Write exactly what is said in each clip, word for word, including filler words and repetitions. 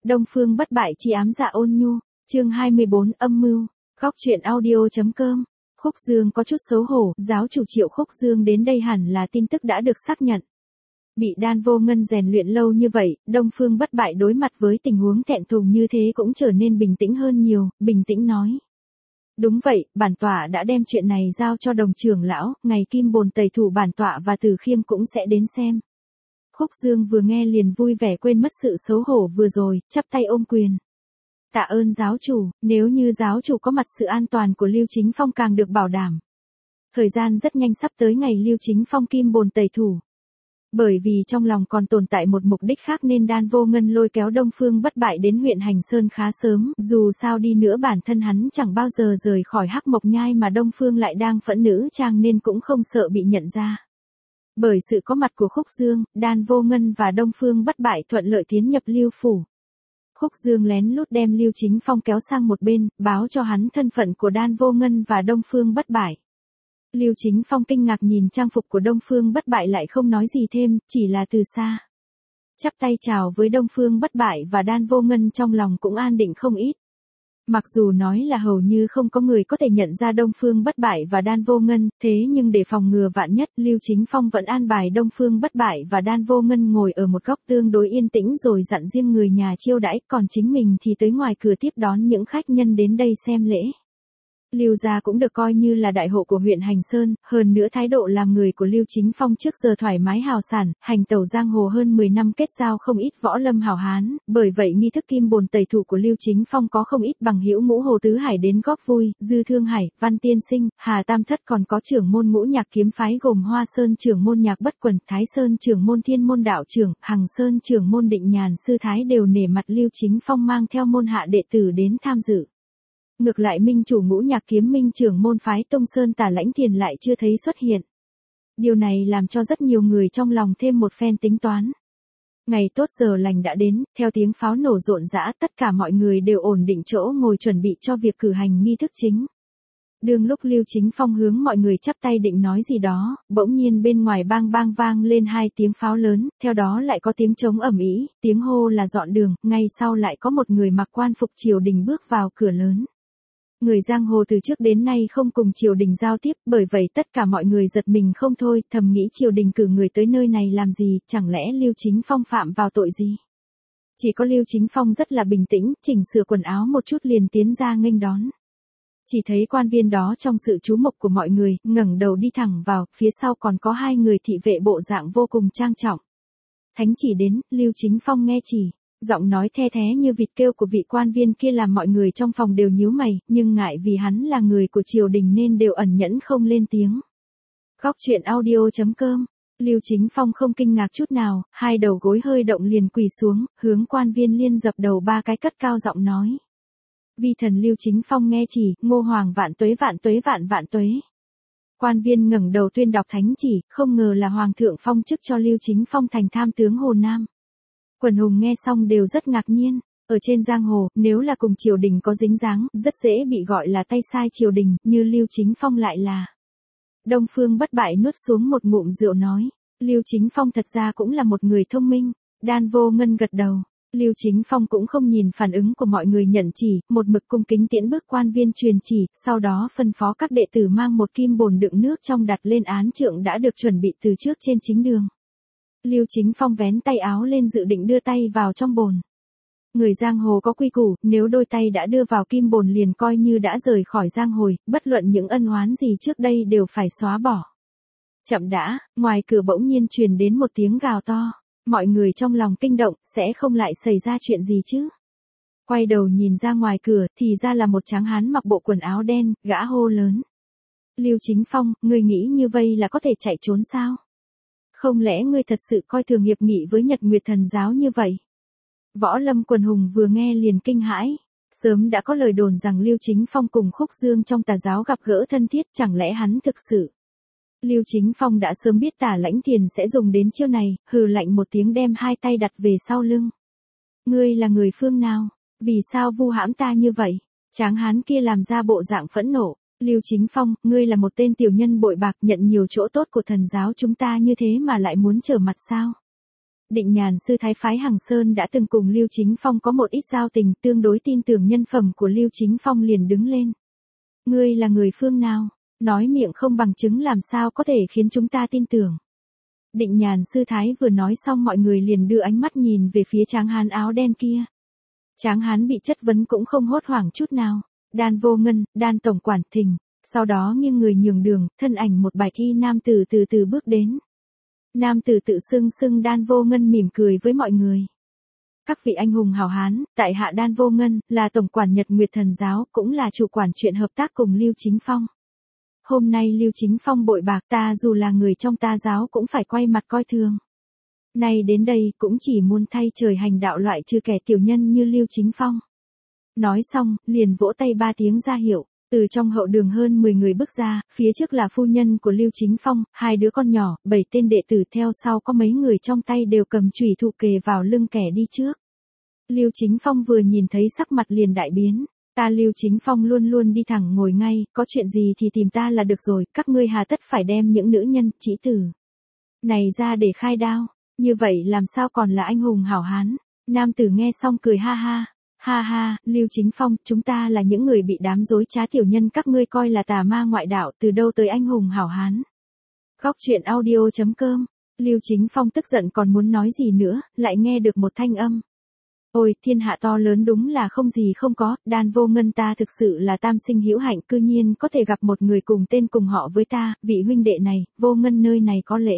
Đông Phương bất bại chi ám dạ ôn nhu, chương hai mươi bốn âm mưu, góc truyện audio.com. Khúc Dương có chút xấu hổ, giáo chủ Triệu Khúc Dương đến đây hẳn là tin tức đã được xác nhận. Bị Đan Vô Ngân rèn luyện lâu như vậy, Đông Phương bất bại đối mặt với tình huống thẹn thùng như thế cũng trở nên bình tĩnh hơn nhiều, bình tĩnh nói. Đúng vậy, bản tọa đã đem chuyện này giao cho Đồng trưởng lão, ngày kim bồn tẩy thủ bản tọa và Từ Khiêm cũng sẽ đến xem. Khúc Dương vừa nghe liền vui vẻ quên mất sự xấu hổ vừa rồi, chắp tay ôm quyền. Tạ ơn giáo chủ, nếu như giáo chủ có mặt sự an toàn của Lưu Chính Phong càng được bảo đảm. Thời gian rất nhanh sắp tới ngày Lưu Chính Phong kim bồn tẩy thủ. Bởi vì trong lòng còn tồn tại một mục đích khác nên Đan Vô Ngân lôi kéo Đông Phương bất bại đến huyện Hành Sơn khá sớm, dù sao đi nữa bản thân hắn chẳng bao giờ rời khỏi Hắc Mộc Nhai mà Đông Phương lại đang phẫn nữ trang nên cũng không sợ bị nhận ra. Bởi sự có mặt của Khúc Dương, Đan Vô Ngân và Đông Phương bất bại thuận lợi tiến nhập Lưu phủ. Khúc Dương lén lút đem Lưu Chính Phong kéo sang một bên, báo cho hắn thân phận của Đan Vô Ngân và Đông Phương bất bại. Lưu Chính Phong kinh ngạc nhìn trang phục của Đông Phương bất bại lại không nói gì thêm, chỉ là từ xa. Chắp tay chào với Đông Phương bất bại và Đan Vô Ngân trong lòng cũng an định không ít. Mặc dù nói là hầu như không có người có thể nhận ra Đông Phương bất bại và Đan Vô Ngân, thế nhưng để phòng ngừa vạn nhất, Lưu Chính Phong vẫn an bài Đông Phương bất bại và Đan Vô Ngân ngồi ở một góc tương đối yên tĩnh rồi dặn riêng người nhà chiêu đãi, còn chính mình thì tới ngoài cửa tiếp đón những khách nhân đến đây xem lễ. Lưu gia cũng được coi như là đại hộ của huyện Hành Sơn, hơn nữa thái độ làm người của Lưu Chính Phong trước giờ thoải mái hào sảng, hành tẩu giang hồ hơn mười năm kết giao không ít võ lâm hảo hán, bởi vậy nghi thức kim bồn tẩy thủ của Lưu Chính Phong có không ít bằng hữu ngũ hồ tứ hải đến góp vui, Dư Thương Hải, Văn Tiên Sinh, Hà Tam Thất còn có trưởng môn ngũ nhạc kiếm phái gồm Hoa Sơn trưởng môn Nhạc Bất Quần, Thái Sơn trưởng môn Thiên môn đạo trưởng, Hằng Sơn trưởng môn Định Nhàn sư thái đều nể mặt Lưu Chính Phong mang theo môn hạ đệ tử đến tham dự. Ngược lại minh chủ ngũ nhạc kiếm minh trưởng môn phái Tông Sơn Tả Lãnh Thiền lại chưa thấy xuất hiện. Điều này làm cho rất nhiều người trong lòng thêm một phen tính toán. Ngày tốt giờ lành đã đến, theo tiếng pháo nổ rộn rã tất cả mọi người đều ổn định chỗ ngồi chuẩn bị cho việc cử hành nghi thức chính. Đương lúc Lưu Chính Phong hướng mọi người chắp tay định nói gì đó, bỗng nhiên bên ngoài bang bang vang lên hai tiếng pháo lớn, theo đó lại có tiếng trống ầm ĩ, tiếng hô là dọn đường, ngay sau lại có một người mặc quan phục triều đình bước vào cửa lớn. Người giang hồ từ trước đến nay không cùng triều đình giao tiếp, bởi vậy tất cả mọi người giật mình không thôi, thầm nghĩ triều đình cử người tới nơi này làm gì, chẳng lẽ Lưu Chính Phong phạm vào tội gì. Chỉ có Lưu Chính Phong rất là bình tĩnh, chỉnh sửa quần áo một chút liền tiến ra nghênh đón. Chỉ thấy quan viên đó trong sự chú mục của mọi người, ngẩng đầu đi thẳng vào, phía sau còn có hai người thị vệ bộ dạng vô cùng trang trọng. Thánh chỉ đến, Lưu Chính Phong nghe chỉ. Giọng nói the thé như vịt kêu của vị quan viên kia làm mọi người trong phòng đều nhíu mày, nhưng ngại vì hắn là người của triều đình nên đều ẩn nhẫn không lên tiếng. Góc truyện audio.com. Lưu Chính Phong không kinh ngạc chút nào, hai đầu gối hơi động liền quỳ xuống, hướng quan viên liên dập đầu ba cái cất cao giọng nói. Vi thần Lưu Chính Phong nghe chỉ, Ngô Hoàng vạn tuế vạn tuế vạn vạn tuế. Quan viên ngẩng đầu tuyên đọc thánh chỉ, không ngờ là Hoàng thượng phong chức cho Lưu Chính Phong thành tham tướng Hồ Nam. Quần hùng nghe xong đều rất ngạc nhiên, ở trên giang hồ, nếu là cùng triều đình có dính dáng, rất dễ bị gọi là tay sai triều đình, như Lưu Chính Phong lại là. Đông Phương bất bại nuốt xuống một ngụm rượu nói, Lưu Chính Phong thật ra cũng là một người thông minh. Đan Vô Ngân gật đầu, Lưu Chính Phong cũng không nhìn phản ứng của mọi người nhận chỉ, một mực cung kính tiễn bước quan viên truyền chỉ, sau đó phân phó các đệ tử mang một kim bồn đựng nước trong đặt lên án trượng đã được chuẩn bị từ trước trên chính đường. Lưu Chính Phong vén tay áo lên dự định đưa tay vào trong bồn. Người giang hồ có quy củ, nếu đôi tay đã đưa vào kim bồn liền coi như đã rời khỏi giang hồ, bất luận những ân oán gì trước đây đều phải xóa bỏ. Chậm đã, ngoài cửa bỗng nhiên truyền đến một tiếng gào to. Mọi người trong lòng kinh động, sẽ không lại xảy ra chuyện gì chứ. Quay đầu nhìn ra ngoài cửa, thì ra là một tráng hán mặc bộ quần áo đen, gã hô lớn. Lưu Chính Phong, ngươi nghĩ như vậy là có thể chạy trốn sao? Không lẽ ngươi thật sự coi thường hiệp nghị với Nhật Nguyệt Thần giáo như vậy? Võ lâm quần hùng vừa nghe liền kinh hãi. Sớm đã có lời đồn rằng Lưu Chính Phong cùng Khúc Dương trong tà giáo gặp gỡ thân thiết, chẳng lẽ hắn thực sự? Lưu Chính Phong đã sớm biết Tả Lãnh Thiền sẽ dùng đến chiêu này, hừ lạnh một tiếng đem hai tay đặt về sau lưng. Ngươi là người phương nào? Vì sao vu hãm ta như vậy? Tráng hán kia làm ra bộ dạng phẫn nộ. Lưu Chính Phong, ngươi là một tên tiểu nhân bội bạc nhận nhiều chỗ tốt của thần giáo chúng ta như thế mà lại muốn trở mặt sao? Định Nhàn sư thái phái Hằng Sơn đã từng cùng Lưu Chính Phong có một ít giao tình, tương đối tin tưởng nhân phẩm của Lưu Chính Phong liền đứng lên. Ngươi là người phương nào? Nói miệng không bằng chứng làm sao có thể khiến chúng ta tin tưởng. Định Nhàn sư thái vừa nói xong mọi người liền đưa ánh mắt nhìn về phía tráng hán áo đen kia. Tráng hán bị chất vấn cũng không hốt hoảng chút nào. Đan Vô Ngân, Đan tổng quản Thình. Sau đó nghiêng người nhường đường, thân ảnh một bạch y nam tử từ từ bước đến. Nam tử tự xưng xưng Đan Vô Ngân mỉm cười với mọi người. Các vị anh hùng hào hán, tại hạ Đan Vô Ngân, là tổng quản Nhật Nguyệt Thần Giáo, cũng là chủ quản chuyện hợp tác cùng Lưu Chính Phong. Hôm nay Lưu Chính Phong bội bạc ta dù là người trong ta giáo cũng phải quay mặt coi thường. Nay đến đây cũng chỉ muốn thay trời hành đạo loại trừ kẻ tiểu nhân như Lưu Chính Phong. Nói xong, liền vỗ tay ba tiếng ra hiệu. Từ trong hậu đường hơn mười người bước ra, phía trước là phu nhân của Lưu Chính Phong, hai đứa con nhỏ, bảy tên đệ tử theo sau có mấy người trong tay đều cầm chùy thủ kề vào lưng kẻ đi trước. Lưu Chính Phong vừa nhìn thấy sắc mặt liền đại biến. Ta Lưu Chính Phong luôn luôn đi thẳng ngồi ngay, có chuyện gì thì tìm ta là được rồi, các ngươi hà tất phải đem những nữ nhân, trĩ tử này ra để khai đao, như vậy làm sao còn là anh hùng hảo hán. Nam tử nghe xong cười ha ha. Ha ha, Lưu Chính Phong, chúng ta là những người bị đám dối trá tiểu nhân các ngươi coi là tà ma ngoại đạo, từ đâu tới anh hùng hảo hán. Góc truyện audio chấm com. Lưu Chính Phong tức giận còn muốn nói gì nữa, lại nghe được một thanh âm. Ôi, thiên hạ to lớn đúng là không gì không có, Đan Vô Ngân ta thực sự là tam sinh hữu hạnh, cư nhiên có thể gặp một người cùng tên cùng họ với ta, vị huynh đệ này, Vô Ngân nơi này có lễ.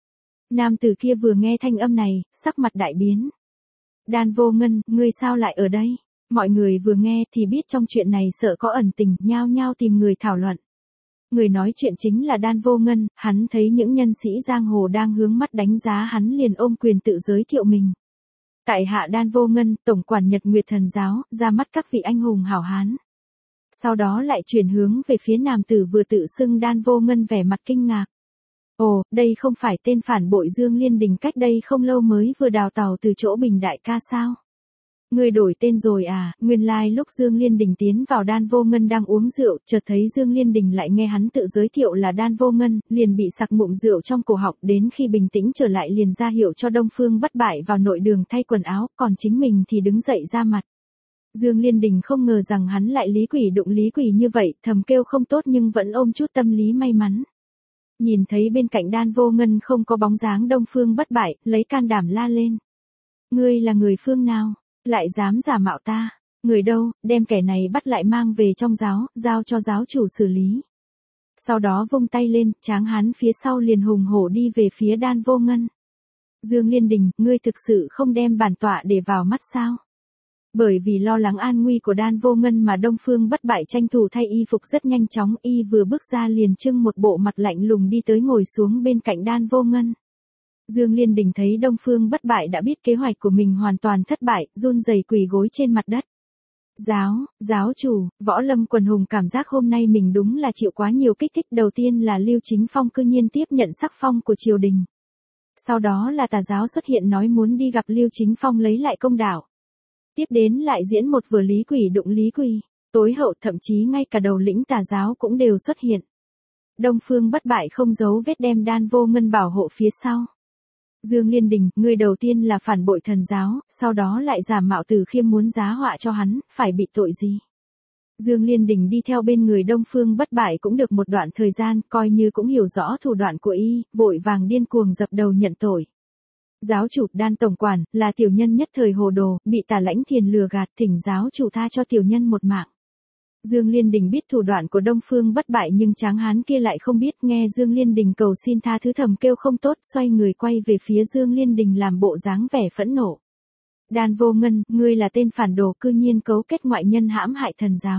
Nam tử kia vừa nghe thanh âm này, sắc mặt đại biến. Đan Vô Ngân, ngươi sao lại ở đây? Mọi người vừa nghe thì biết trong chuyện này sợ có ẩn tình, nhao nhao tìm người thảo luận. Người nói chuyện chính là Đan Vô Ngân, hắn thấy những nhân sĩ giang hồ đang hướng mắt đánh giá hắn liền ôm quyền tự giới thiệu mình. Tại hạ Đan Vô Ngân, tổng quản Nhật Nguyệt Thần Giáo, ra mắt các vị anh hùng hảo hán. Sau đó lại chuyển hướng về phía nam tử vừa tự xưng Đan Vô Ngân vẻ mặt kinh ngạc. Ồ, đây không phải tên phản bội Dương Liên Đình cách đây không lâu mới vừa đào tàu từ chỗ Bình Đại ca sao? Người đổi tên rồi à, nguyên lai lúc Dương Liên Đình tiến vào Đan Vô Ngân đang uống rượu, chợt thấy Dương Liên Đình lại nghe hắn tự giới thiệu là Đan Vô Ngân, liền bị sặc ngụm rượu trong cổ họng, đến khi bình tĩnh trở lại liền ra hiệu cho Đông Phương Bất Bại vào nội đường thay quần áo, còn chính mình thì đứng dậy ra mặt. Dương Liên Đình không ngờ rằng hắn lại lý quỷ đụng lý quỷ như vậy, thầm kêu không tốt nhưng vẫn ôm chút tâm lý may mắn. Nhìn thấy bên cạnh Đan Vô Ngân không có bóng dáng Đông Phương Bất Bại, lấy can đảm la lên. Ngươi là người phương nào? Lại dám giả mạo ta? Người đâu, đem kẻ này bắt lại mang về trong giáo, giao cho giáo chủ xử lý. Sau đó vung tay lên, tráng hán phía sau liền hùng hổ đi về phía Đan Vô Ngân. Dương Liên Đình, ngươi thực sự không đem bản tọa để vào mắt sao? Bởi vì lo lắng an nguy của Đan Vô Ngân mà Đông Phương Bất Bại tranh thủ thay y phục rất nhanh chóng, y vừa bước ra liền trưng một bộ mặt lạnh lùng đi tới ngồi xuống bên cạnh Đan Vô Ngân. Dương Liên Đình thấy Đông Phương Bất Bại đã biết kế hoạch của mình hoàn toàn thất bại, run rẩy quỳ gối trên mặt đất. Giáo, giáo chủ, Võ Lâm quần hùng cảm giác hôm nay mình đúng là chịu quá nhiều kích thích, đầu tiên là Lưu Chính Phong cư nhiên tiếp nhận sắc phong của triều đình. Sau đó là tà giáo xuất hiện nói muốn đi gặp Lưu Chính Phong lấy lại công đạo. Tiếp đến lại diễn một vở lý quỷ đụng lý quỷ, tối hậu thậm chí ngay cả đầu lĩnh tà giáo cũng đều xuất hiện. Đông Phương Bất Bại không giấu vết đem Đan Vô Ngân bảo hộ phía sau. Dương Liên Đình, ngươi đầu tiên là phản bội thần giáo, sau đó lại giả mạo Từ Khiêm muốn giá họa cho hắn, phải bị tội gì? Dương Liên Đình đi theo bên người Đông Phương Bất Bại cũng được một đoạn thời gian, coi như cũng hiểu rõ thủ đoạn của y, vội vàng điên cuồng dập đầu nhận tội. Giáo chủ Đan tổng quản, là tiểu nhân nhất thời hồ đồ, bị Tả Lãnh Thiền lừa gạt, thỉnh giáo chủ tha cho tiểu nhân một mạng. Dương Liên Đình biết thủ đoạn của Đông Phương Bất Bại nhưng tráng hán kia lại không biết, nghe Dương Liên Đình cầu xin tha thứ thầm kêu không tốt, xoay người quay về phía Dương Liên Đình làm bộ dáng vẻ phẫn nộ. Đan Vô Ngân, ngươi là tên phản đồ, cư nhiên cấu kết ngoại nhân hãm hại thần giáo.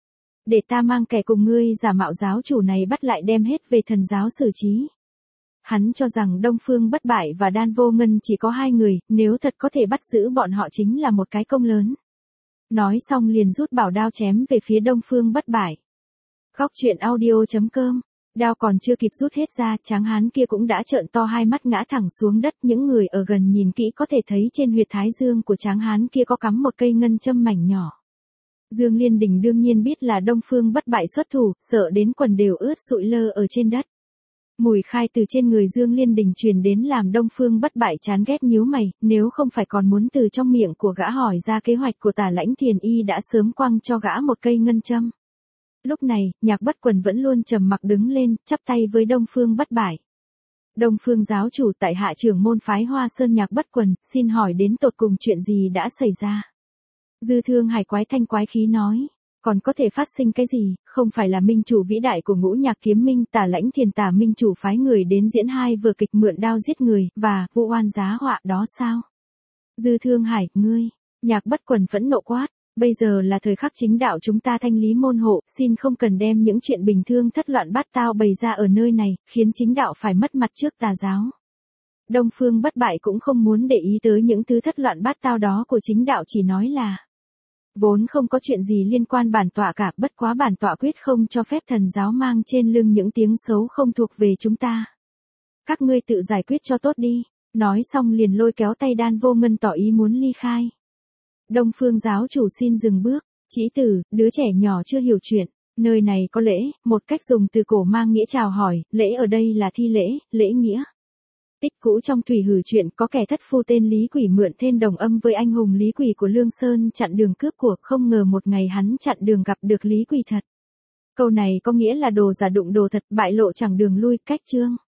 Để ta mang kẻ cùng ngươi giả mạo giáo chủ này bắt lại đem hết về thần giáo xử trí. Hắn cho rằng Đông Phương Bất Bại và Đan Vô Ngân chỉ có hai người, nếu thật có thể bắt giữ bọn họ chính là một cái công lớn. Nói xong liền rút bảo đao chém về phía Đông Phương Bất Bại. Góc truyện audio chấm com. Đao còn chưa kịp rút hết ra, tráng hán kia cũng đã trợn to hai mắt ngã thẳng xuống đất, những người ở gần nhìn kỹ có thể thấy trên huyệt thái dương của tráng hán kia có cắm một cây ngân châm mảnh nhỏ. Dương Liên Đình đương nhiên biết là Đông Phương Bất Bại xuất thủ, sợ đến quần đều ướt sụi lơ ở trên đất. Mùi khai từ trên người Dương Liên Đình truyền đến làm Đông Phương Bất Bại chán ghét nhíu mày, nếu không phải còn muốn từ trong miệng của gã hỏi ra kế hoạch của Tả Lãnh Thiền Y đã sớm quăng cho gã một cây ngân châm. Lúc này, Nhạc Bất Quần vẫn luôn trầm mặc đứng lên, chắp tay với Đông Phương Bất Bại. Đông Phương giáo chủ, tại hạ trưởng môn phái Hoa Sơn Nhạc Bất Quần, xin hỏi đến tột cùng chuyện gì đã xảy ra. Dư Thương Hải quái thanh quái khí nói. Còn có thể phát sinh cái gì, không phải là minh chủ vĩ đại của Ngũ Nhạc Kiếm Minh Tả Lãnh Thiền Tả minh chủ phái người đến diễn hai vừa kịch mượn đao giết người, và vu oan giá họa đó sao? Dư Thương Hải, ngươi, Nhạc Bất Quần phẫn nộ quát, bây giờ là thời khắc chính đạo chúng ta thanh lý môn hộ, xin không cần đem những chuyện bình thường thất loạn bát tao bày ra ở nơi này, khiến chính đạo phải mất mặt trước tà giáo. Đông Phương Bất Bại cũng không muốn để ý tới những thứ thất loạn bát tao đó của chính đạo, chỉ nói là vốn không có chuyện gì liên quan bản tọa cả, bất quá bản tọa quyết không cho phép thần giáo mang trên lưng những tiếng xấu không thuộc về chúng ta. Các ngươi tự giải quyết cho tốt đi. Nói xong liền lôi kéo tay Đan Vô Ngân tỏ ý muốn ly khai. Đông Phương giáo chủ xin dừng bước. Chỉ tử, đứa trẻ nhỏ chưa hiểu chuyện. Nơi này có lễ, một cách dùng từ cổ mang nghĩa chào hỏi, lễ ở đây là thi lễ, lễ nghĩa. Tích cũ trong thủy hử chuyện, có kẻ thất phu tên Lý Quỷ mượn thêm đồng âm với anh hùng Lý Quỷ của Lương Sơn chặn đường cướp của, không ngờ một ngày hắn chặn đường gặp được Lý Quỷ thật. Câu này có nghĩa là đồ giả đụng đồ thật, bại lộ chẳng đường lui, cách chương.